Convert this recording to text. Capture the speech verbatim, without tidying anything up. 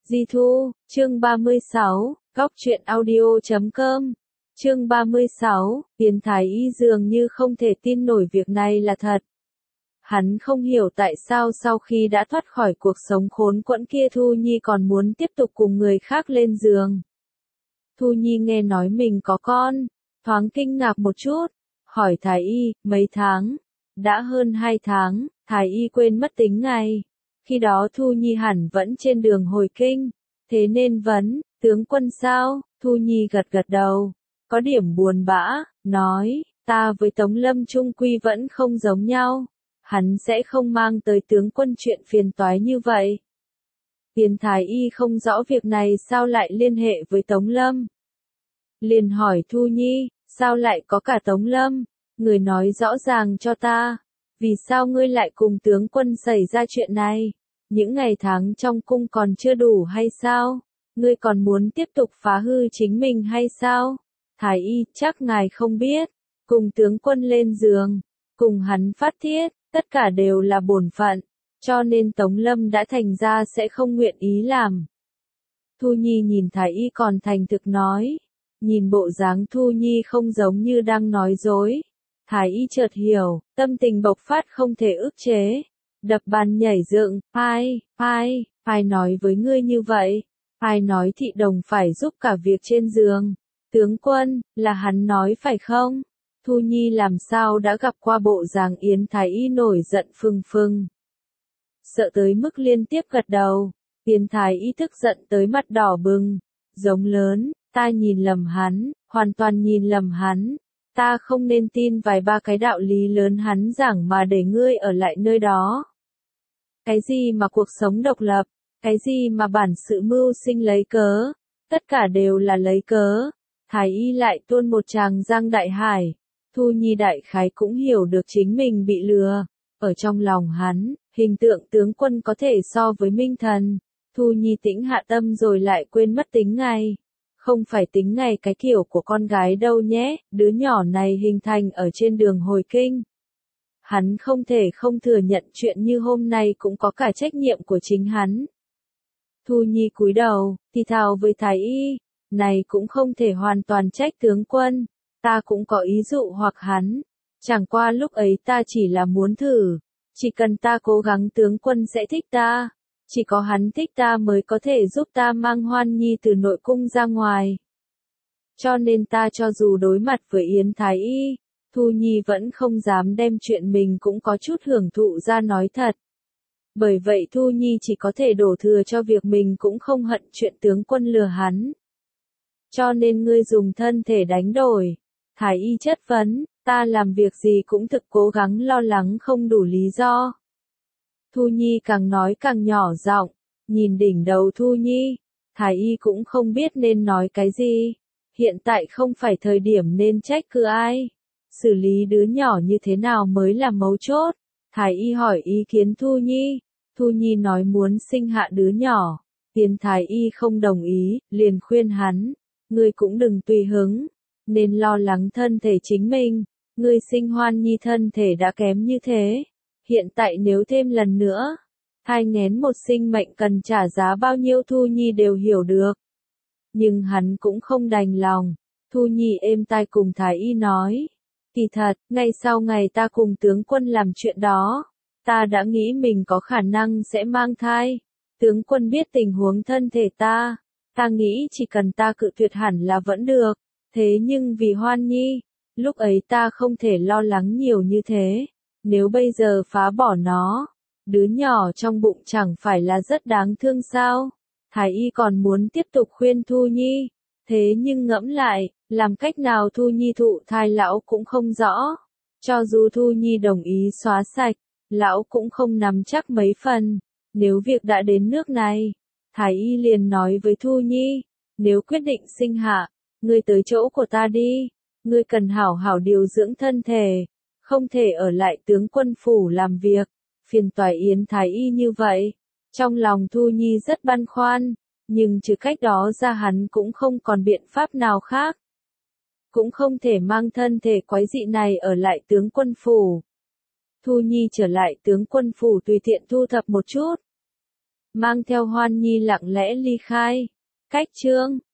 Di Thu, chương ba mươi sáu, góc truyện audio chấm com. Chương ba mươi sáu, Tiền Thái Y dường như không thể tin nổi việc này là thật. Hắn không hiểu tại sao sau khi đã thoát khỏi cuộc sống khốn quẫn kia Thu Nhi còn muốn tiếp tục cùng người khác lên giường. Thu Nhi nghe nói mình có con, thoáng kinh ngạc một chút, hỏi Thái Y, mấy tháng? Đã hơn hai tháng, Thái Y quên mất tính ngày. Khi đó Thu Nhi hẳn vẫn trên đường hồi kinh, thế nên vấn, tướng quân sao? Thu Nhi gật gật đầu, có điểm buồn bã, nói, ta với Tống Lâm chung quy vẫn không giống nhau, hắn sẽ không mang tới tướng quân chuyện phiền toái như vậy. Tiền Thái Y không rõ việc này sao lại liên hệ với Tống Lâm. Liền hỏi Thu Nhi, sao lại có cả Tống Lâm? Người nói rõ ràng cho ta. Vì sao ngươi lại cùng tướng quân xảy ra chuyện này? Những ngày tháng trong cung còn chưa đủ hay sao? Ngươi còn muốn tiếp tục phá hư chính mình hay sao? Thái Y, chắc ngài không biết. Cùng tướng quân lên giường, cùng hắn phát thiết, tất cả đều là bổn phận. Cho nên Tống Lâm đã thành ra sẽ không nguyện ý làm. Thu Nhi nhìn Thái Y còn thành thực nói. Nhìn bộ dáng Thu Nhi không giống như đang nói dối. Thái Y chợt hiểu, tâm tình bộc phát không thể ức chế. Đập bàn nhảy dựng, ai, ai, ai nói với ngươi như vậy? Ai nói thị đồng phải giúp cả việc trên giường? Tướng quân, là hắn nói phải không? Thu Nhi làm sao đã gặp qua bộ dáng Yến Thái Y nổi giận phừng phừng. Sợ tới mức liên tiếp gật đầu, Yến Thái Y tức giận tới mặt đỏ bừng, giống lớn, ta nhìn lầm hắn, hoàn toàn nhìn lầm hắn. Ta không nên tin vài ba cái đạo lý lớn hắn giảng mà để ngươi ở lại nơi đó. Cái gì mà cuộc sống độc lập, cái gì mà bản sự mưu sinh lấy cớ, tất cả đều là lấy cớ. Thái Y lại tuôn một tràng giang đại hải. Thu Nhi đại khái cũng hiểu được chính mình bị lừa. Ở trong lòng hắn, hình tượng tướng quân có thể so với minh thần. Thu Nhi tĩnh hạ tâm rồi lại quên mất tính ngày. Không phải tính ngày cái kiểu của con gái đâu nhé, đứa nhỏ này hình thành ở trên đường hồi kinh. Hắn không thể không thừa nhận chuyện như hôm nay cũng có cả trách nhiệm của chính hắn. Thu Nhi cúi đầu, thì thào với Thái Y, này cũng không thể hoàn toàn trách tướng quân, ta cũng có ý dụ hoặc hắn. Chẳng qua lúc ấy ta chỉ là muốn thử, chỉ cần ta cố gắng tướng quân sẽ thích ta. Chỉ có hắn thích ta mới có thể giúp ta mang Hoan Nhi từ nội cung ra ngoài. Cho nên ta cho dù đối mặt với Yến Thái Y, Thu Nhi vẫn không dám đem chuyện mình cũng có chút hưởng thụ ra nói thật. Bởi vậy Thu Nhi chỉ có thể đổ thừa cho việc mình cũng không hận chuyện tướng quân lừa hắn. Cho nên ngươi dùng thân thể đánh đổi. Thái Y chất vấn, ta làm việc gì cũng thực cố gắng lo lắng không đủ lý do. Thu Nhi càng nói càng nhỏ giọng, nhìn đỉnh đầu Thu Nhi, Thái Y cũng không biết nên nói cái gì. Hiện tại không phải thời điểm nên trách cứ ai. Xử lý đứa nhỏ như thế nào mới là mấu chốt. Thái Y hỏi ý kiến Thu Nhi. Thu Nhi nói muốn sinh hạ đứa nhỏ. Tiền Thái Y không đồng ý, liền khuyên hắn. Ngươi cũng đừng tùy hứng. Nên lo lắng thân thể chính mình. Ngươi sinh Hoan Nhi thân thể đã kém như thế. Hiện tại nếu thêm lần nữa, thai nghén một sinh mệnh cần trả giá bao nhiêu Thu Nhi đều hiểu được. Nhưng hắn cũng không đành lòng. Thu Nhi êm tai cùng Thái Y nói. Kỳ thật, ngay sau ngày ta cùng tướng quân làm chuyện đó, ta đã nghĩ mình có khả năng sẽ mang thai. Tướng quân biết tình huống thân thể ta, ta nghĩ chỉ cần ta cự tuyệt hẳn là vẫn được. Thế nhưng vì Hoan Nhi, lúc ấy ta không thể lo lắng nhiều như thế. Nếu bây giờ phá bỏ nó, đứa nhỏ trong bụng chẳng phải là rất đáng thương sao? Thái Y còn muốn tiếp tục khuyên Thu Nhi, thế nhưng ngẫm lại, làm cách nào Thu Nhi thụ thai lão cũng không rõ. Cho dù Thu Nhi đồng ý xóa sạch, lão cũng không nắm chắc mấy phần. Nếu việc đã đến nước này, Thái Y liền nói với Thu Nhi, nếu quyết định sinh hạ, ngươi tới chỗ của ta đi, ngươi cần hảo hảo điều dưỡng thân thể. Không thể ở lại tướng quân phủ làm việc, phiền toái Yến Thái Y như vậy. Trong lòng Thu Nhi rất băn khoăn, nhưng trừ cách đó ra hắn cũng không còn biện pháp nào khác. Cũng không thể mang thân thể quái dị này ở lại tướng quân phủ. Thu Nhi trở lại tướng quân phủ tùy tiện thu thập một chút. mang theo Hoan Nhi lặng lẽ ly khai. Cách chương